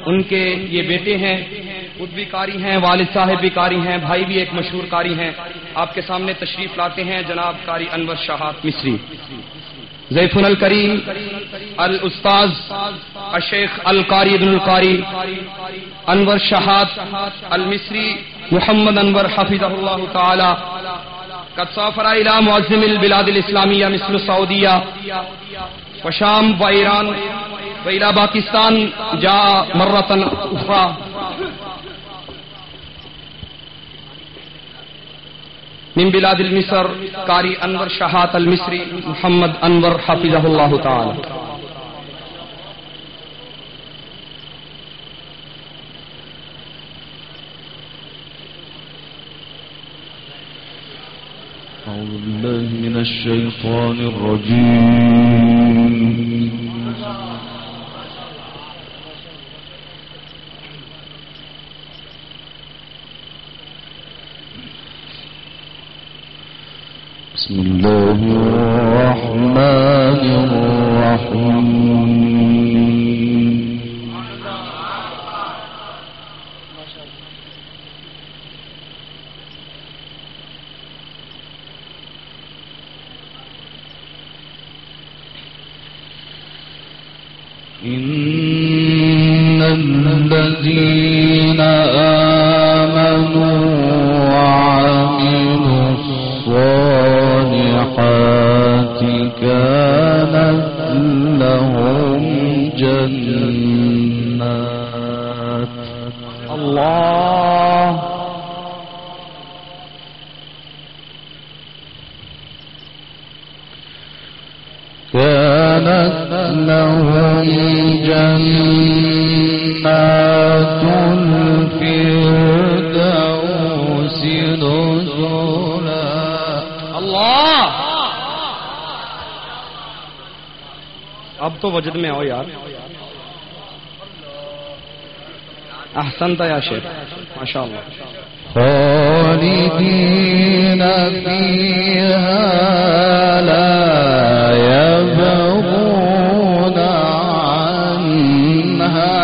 उनके ये बेटे हैं, खुद भी कारी हैं, वालिद साहब भी कारी हैं, भाई भी एक मशहूर कारी हैं। आपके सामने तशरीफ लाते हैं जनाब कारी अनवर शहात मिस्री, ज़ैफुन अल करीम अल उस्ताज शेख अल कारी इब्नुल कारी अनवर शहात अल मिस्री मोहम्मद अनवर हफिज़हुल्लाह ताला कद साफरा इला मुअज़्ज़िमिल बिलादिल इस्लामिया मिस्ल सऊदिया व शाम व ईरान व इला पाकिस्तान जा मर्रतन उखरा। मिन बिलादिल मिस्र कारी अनवर शहात अल मिस्री मोहम्मद अनवर हफिज़हुल्लाह ताला। أعوذ بالله من الشيطان الرجيم. بسم الله الرحمن الرحيم. إن الذين آمنوا وعملوا الصالحات كانت لهم جنات الله كانت لهم جنات الفردوس نزلا. الله अब तो वजद में आओ यार। अहसन या शेख, माशाअल्लाह। खालिदीन फीहा ला यबगून अन्हा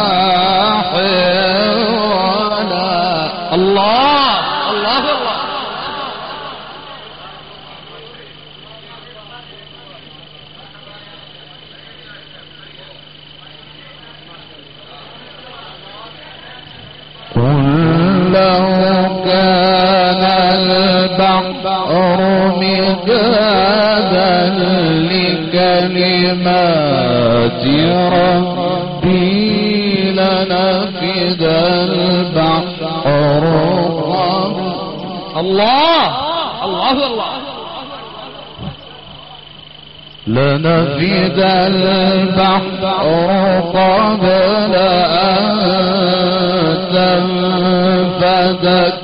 हिवला. अल्लाह अल्लाह अल्लाह। كلمات ربي لنفد البحر الله الله الله. لنفد البحر قبل أن تنفد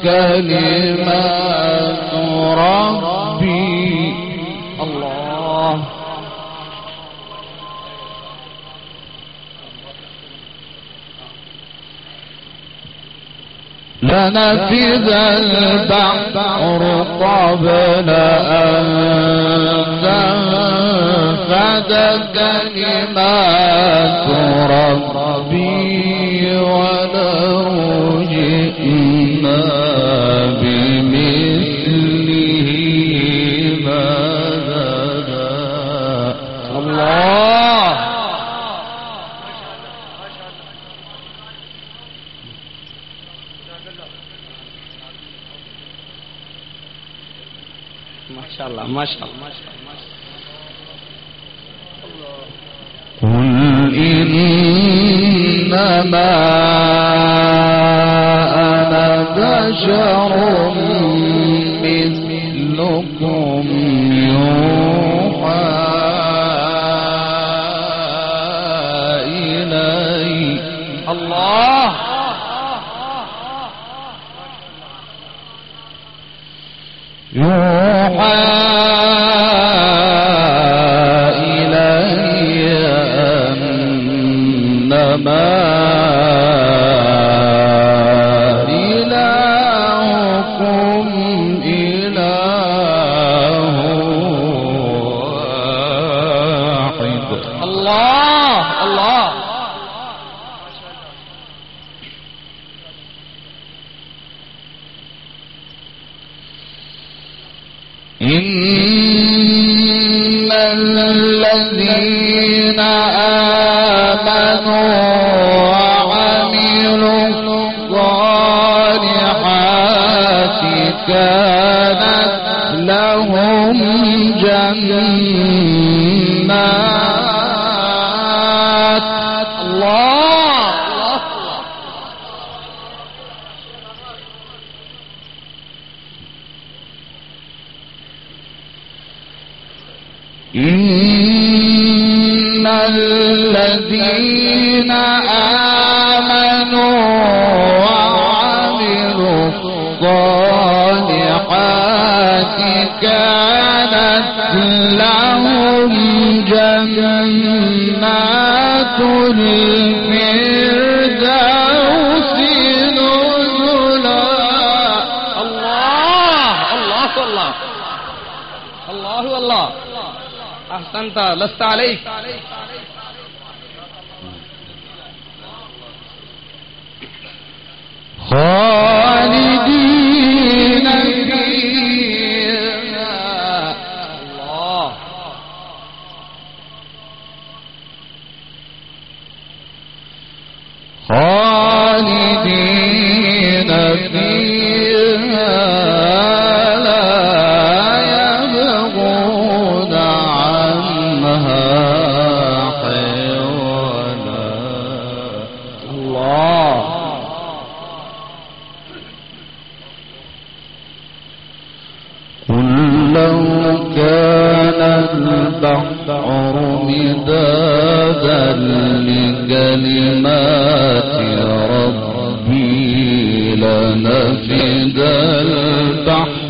كلمات ربي. الله لنفد البحر قبل أن تنفد كلمات ربي ولو جئنا بمثله مددا. الله माशाअल्लाह माशाअल्लाह. قل إنما أنا بشر مثلكم يوحى إلي. الله يوحى إلي أنما إلهكم إله واحد. الله الله. إن الذين آمنوا وعملوا الصالحات كانت لهم جنات الله. إن الذين آمنوا وعملوا الصالحات كانت لهم جنات الفردوس نزلا. الله الله الله الله الله. أحسنت لست عليك. خالدين فيها. الله. خالدين فيها لا يبغون عنها حولا. الله. قل لو كان البحر مدادا لكلمات ربي لنفد البحر